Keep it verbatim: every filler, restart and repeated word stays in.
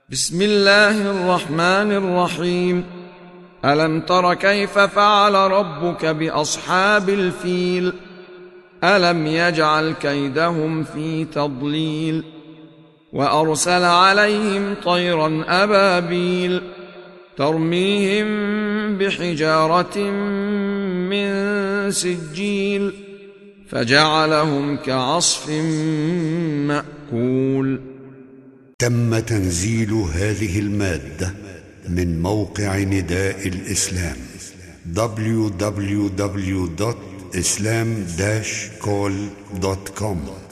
بسم الله الرحمن الرحيم. ألم تر كيف فعل ربك بأصحاب الفيل؟ ألم يجعل كيدهم في تضليل وأرسل عليهم طيرا أبابيل ترميهم بحجارة من سجيل فجعلهم كعصف مأكول. تم تنزيل هذه المادة من موقع نداء الإسلام دبليو دبليو دبليو دوت إسلام داش كول دوت كوم.